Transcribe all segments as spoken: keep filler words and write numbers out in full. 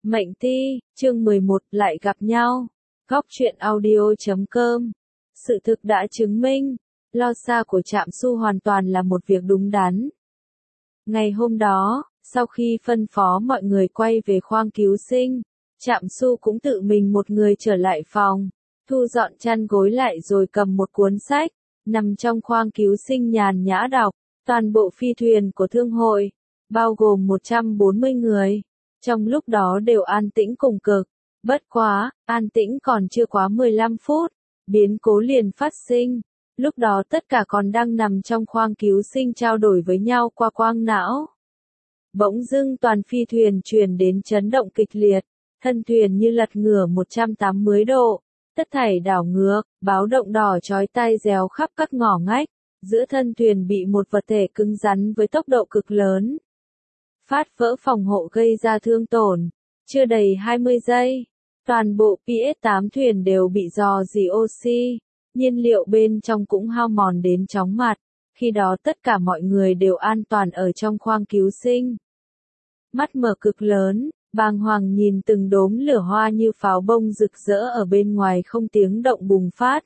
Mệnh Ti, chương mười một, lại gặp nhau. Góc truyện audio chấm com. Sự thực đã chứng minh, lo xa của Trạm Su hoàn toàn là một việc đúng đắn. Ngày hôm đó, sau khi phân phó mọi người quay về khoang cứu sinh, Trạm Su cũng tự mình một người trở lại phòng, thu dọn chăn gối lại rồi cầm một cuốn sách, nằm trong khoang cứu sinh nhàn nhã đọc. Toàn bộ phi thuyền của thương hội, bao gồm một trăm bốn mươi người, trong lúc đó đều an tĩnh cùng cực. Bất quá, an tĩnh còn chưa quá mười lăm phút, biến cố liền phát sinh. Lúc đó tất cả còn đang nằm trong khoang cứu sinh trao đổi với nhau qua quang não. Bỗng dưng toàn phi thuyền truyền đến chấn động kịch liệt, thân thuyền như lật ngửa một trăm tám mươi độ, tất thảy đảo ngược, báo động đỏ chói tai réo khắp các ngõ ngách. Giữa thân thuyền bị một vật thể cứng rắn với tốc độ cực lớn phát vỡ phòng hộ gây ra thương tổn. Chưa đầy hai mươi giây, toàn bộ P S tám thuyền đều bị rò rỉ oxy, nhiên liệu bên trong cũng hao mòn đến chóng mặt. Khi đó tất cả mọi người đều an toàn ở trong khoang cứu sinh. Mắt mở cực lớn, bàng hoàng nhìn từng đốm lửa hoa như pháo bông rực rỡ ở bên ngoài không tiếng động bùng phát.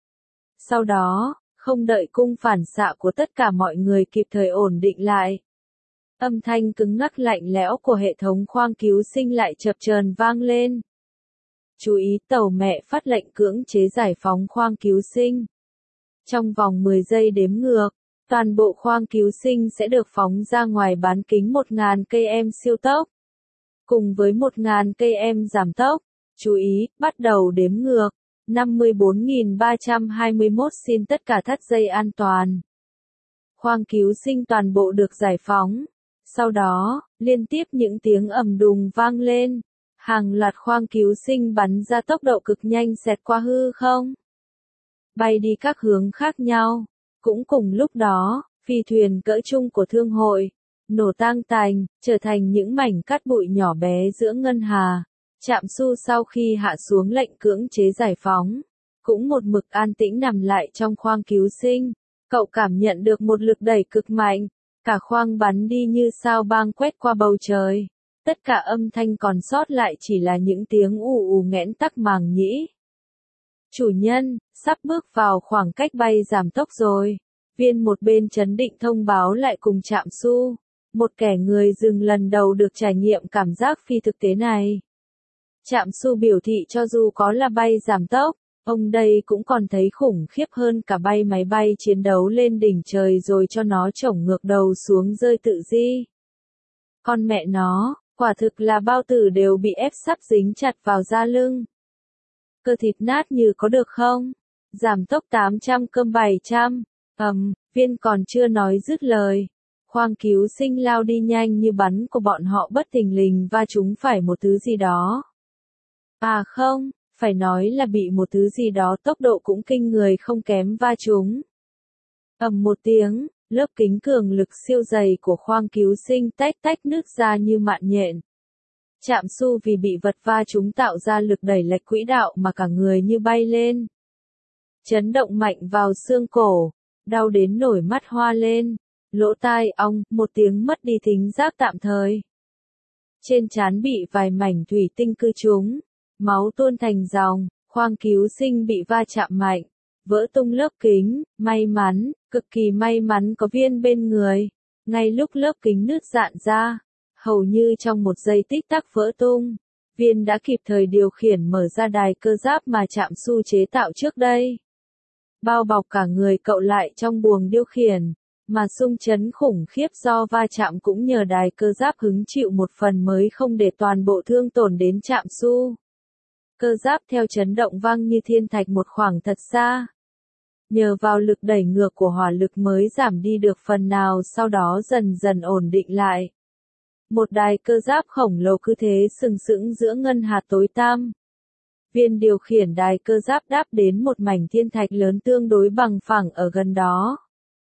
Sau đó, không đợi cung phản xạ của tất cả mọi người kịp thời ổn định lại, âm thanh cứng ngắc lạnh lẽo của hệ thống khoang cứu sinh lại chập chờn vang lên. Chú ý, tàu mẹ phát lệnh cưỡng chế giải phóng khoang cứu sinh. Trong vòng mười giây đếm ngược, toàn bộ khoang cứu sinh sẽ được phóng ra ngoài bán kính một nghìn ki lô mét siêu tốc. Cùng với một nghìn ki lô mét giảm tốc, chú ý, bắt đầu đếm ngược. năm mươi bốn nghìn ba trăm hai mươi mốt xin tất cả thắt dây an toàn. Khoang cứu sinh toàn bộ được giải phóng. Sau đó, liên tiếp những tiếng ầm đùng vang lên. Hàng loạt khoang cứu sinh bắn ra tốc độ cực nhanh xẹt qua hư không, bay đi các hướng khác nhau. Cũng cùng lúc đó, phi thuyền cỡ trung của thương hội nổ tang tành, trở thành những mảnh cát bụi nhỏ bé giữa ngân hà. Trạm Su sau khi hạ xuống lệnh cưỡng chế giải phóng, cũng một mực an tĩnh nằm lại trong khoang cứu sinh. Cậu cảm nhận được một lực đẩy cực mạnh, cả khoang bắn đi như sao băng quét qua bầu trời. Tất cả âm thanh còn sót lại chỉ là những tiếng ù ù nghẽn tắc màng nhĩ. Chủ nhân, sắp bước vào khoảng cách bay giảm tốc rồi. Viên một bên chấn định thông báo lại cùng Trạm Su, một kẻ người dừng lần đầu được trải nghiệm cảm giác phi thực tế này. Trạm Su biểu thị cho dù có là bay giảm tốc, ông đây cũng còn thấy khủng khiếp hơn cả bay máy bay chiến đấu lên đỉnh trời rồi cho nó chổng ngược đầu xuống rơi tự di. Con mẹ nó, quả thực là bao tử đều bị ép sắp dính chặt vào da lưng. Cơ thịt nát như có được không? Giảm tốc tám trăm cơm bảy trăm. Ầm, viên còn chưa nói dứt lời. Khoang cứu sinh lao đi nhanh như bắn của bọn họ bất thình lình va trúng phải một thứ gì đó. À không, phải nói là bị một thứ gì đó tốc độ cũng kinh người không kém va trúng. Ầm một tiếng, lớp kính cường lực siêu dày của khoang cứu sinh tách tách nứt ra như mạn nhện. Trạm Su vì bị vật va trúng tạo ra lực đẩy lệch quỹ đạo mà cả người như bay lên. Chấn động mạnh vào xương cổ, đau đến nổi mắt hoa lên, lỗ tai ong, một tiếng mất đi thính giác tạm thời. Trên trán bị vài mảnh thủy tinh cư trúng, máu tuôn thành dòng, khoang cứu sinh bị va chạm mạnh, vỡ tung lớp kính. May mắn, cực kỳ may mắn có viên bên người. Ngay lúc lớp kính nứt rạn ra, hầu như trong một giây tích tắc vỡ tung, viên đã kịp thời điều khiển mở ra đài cơ giáp mà Trạm Su chế tạo trước đây. Bao bọc cả người cậu lại trong buồng điều khiển, mà xung chấn khủng khiếp do va chạm cũng nhờ đài cơ giáp hứng chịu một phần mới không để toàn bộ thương tổn đến Trạm Su. Cơ giáp theo chấn động văng như thiên thạch một khoảng thật xa. Nhờ vào lực đẩy ngược của hỏa lực mới giảm đi được phần nào, sau đó dần dần ổn định lại. Một đài cơ giáp khổng lồ cứ thế sừng sững giữa ngân hà tối tăm. Viên điều khiển đài cơ giáp đáp đến một mảnh thiên thạch lớn tương đối bằng phẳng ở gần đó.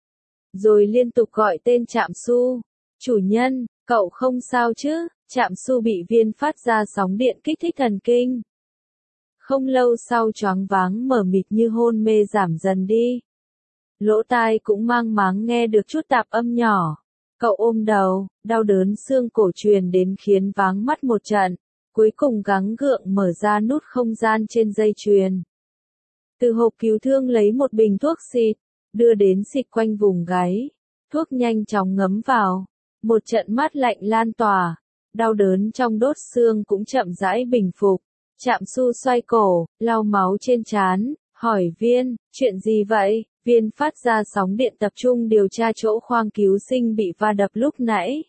Rồi liên tục gọi tên Trạm Su. Chủ nhân, cậu không sao chứ? Trạm Su bị viên phát ra sóng điện kích thích thần kinh. Không lâu sau choáng váng mờ mịt như hôn mê giảm dần đi. Lỗ tai cũng mang máng nghe được chút tạp âm nhỏ. Cậu ôm đầu, đau đớn xương cổ truyền đến khiến váng mắt một trận. cuối cùng gắng gượng mở ra nút không gian trên dây chuyền. Từ hộp cứu thương lấy một bình thuốc xịt, đưa đến xịt quanh vùng gáy. Thuốc nhanh chóng ngấm vào. Một trận mát lạnh lan tỏa. Đau đớn trong đốt xương cũng chậm rãi bình phục. Trạm Su xoay cổ, lau máu trên trán, hỏi Viên, chuyện gì vậy? Viên phát ra sóng điện tập trung điều tra chỗ khoang cứu sinh bị va đập lúc nãy.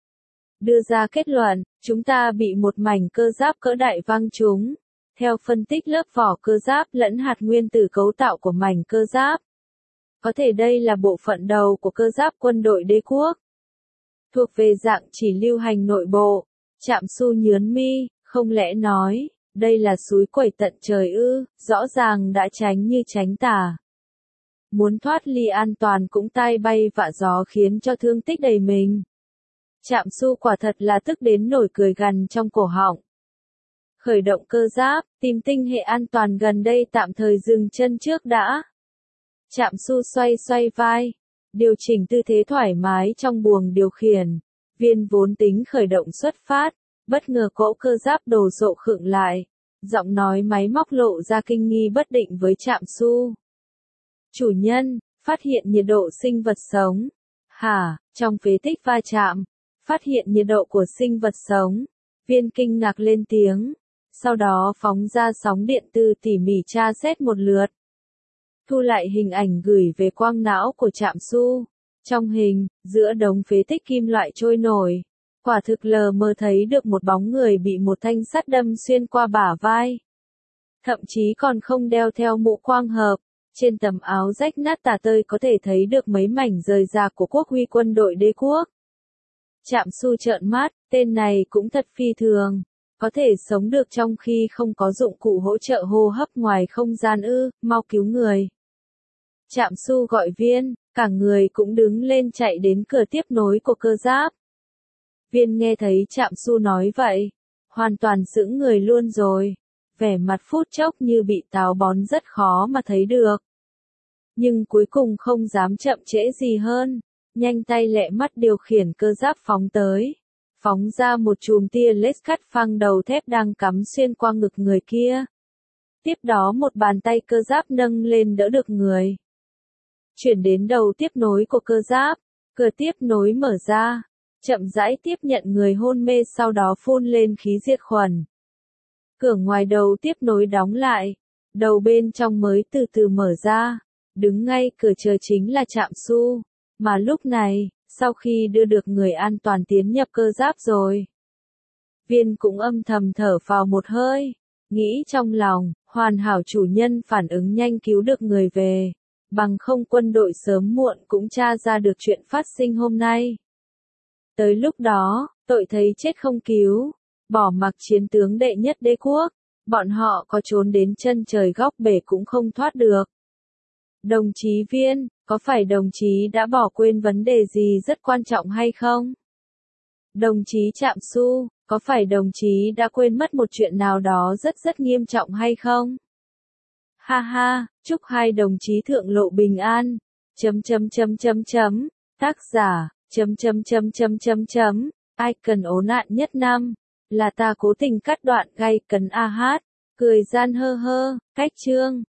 Đưa ra kết luận, chúng ta bị một mảnh cơ giáp cỡ đại văng trúng. Theo phân tích lớp vỏ cơ giáp lẫn hạt nguyên tử cấu tạo của mảnh cơ giáp. Có thể đây là bộ phận đầu của cơ giáp quân đội đế quốc. Thuộc về dạng chỉ lưu hành nội bộ. Trạm Su nhớn mi, không lẽ nói, đây là suối quẩy tận trời ư, rõ ràng đã tránh như tránh tà. Muốn thoát ly an toàn cũng tai bay vạ gió khiến cho thương tích đầy mình. Trạm Su quả thật là tức đến nổi cười gằn trong cổ họng. Khởi động cơ giáp, tìm tinh hệ an toàn gần đây tạm thời dừng chân trước đã. Trạm Su xoay xoay vai, điều chỉnh tư thế thoải mái trong buồng điều khiển. Viên vốn tính khởi động xuất phát, bất ngờ cỗ cơ giáp đồ sộ khựng lại. Giọng nói máy móc lộ ra kinh nghi bất định với Trạm Su. Chủ nhân, phát hiện nhiệt độ sinh vật sống. Hả, trong phế tích va chạm, phát hiện nhiệt độ của sinh vật sống. Viên kinh ngạc lên tiếng. Sau đó phóng ra sóng điện từ tỉ mỉ tra xét một lượt. Thu lại hình ảnh gửi về quang não của Trạm Su. Trong hình, giữa đống phế tích kim loại trôi nổi, quả thực lờ mờ thấy được một bóng người bị một thanh sắt đâm xuyên qua bả vai. Thậm chí còn không đeo theo mũ quang hợp, trên tấm áo rách nát tả tơi có thể thấy được mấy mảnh rời rạc của quốc huy quân đội đế quốc. Trạm Su trợn mắt, tên này cũng thật phi thường. Có thể sống được trong khi không có dụng cụ hỗ trợ hô hấp ngoài không gian ư, mau cứu người. Trạm Su gọi Viên, cả người cũng đứng lên chạy đến cửa tiếp nối của cơ giáp. Viên nghe thấy Trạm Su nói vậy, hoàn toàn sững người luôn rồi, vẻ mặt phút chốc như bị táo bón rất khó mà thấy được. Nhưng cuối cùng không dám chậm trễ gì hơn, nhanh tay lẹ mắt điều khiển cơ giáp phóng tới. Phóng ra một chùm tia laser cắt phăng đầu thép đang cắm xuyên qua ngực người kia. Tiếp đó một bàn tay cơ giáp nâng lên đỡ được người. Chuyển đến đầu tiếp nối của cơ giáp, cửa tiếp nối mở ra, chậm rãi tiếp nhận người hôn mê sau đó phun lên khí diệt khuẩn. Cửa ngoài đầu tiếp nối đóng lại, đầu bên trong mới từ từ mở ra, đứng ngay cửa chờ chính là Trạm Su, mà lúc này, sau khi đưa được người an toàn tiến nhập cơ giáp rồi. Viên cũng âm thầm thở phào một hơi, nghĩ trong lòng, hoàn hảo chủ nhân phản ứng nhanh cứu được người về, bằng không quân đội sớm muộn cũng tra ra được chuyện phát sinh hôm nay. Tới lúc đó, tội thấy chết không cứu, bỏ mặc chiến tướng đệ nhất đế quốc, bọn họ có trốn đến chân trời góc bể cũng không thoát được. Đồng chí Viên, có phải đồng chí đã bỏ quên vấn đề gì rất quan trọng hay không? Đồng chí Trạm Su, có phải đồng chí đã quên mất một chuyện nào đó rất rất nghiêm trọng hay không? Ha ha, chúc hai đồng chí thượng lộ bình an. Chấm chấm chấm chấm chấm. Tác giả, chấm chấm chấm chấm chấm chấm. Ai cần ố nạn nhất năm. Là ta cố tình cắt đoạn gay cấn a hát. Cười gian hơ hơ, cách chương.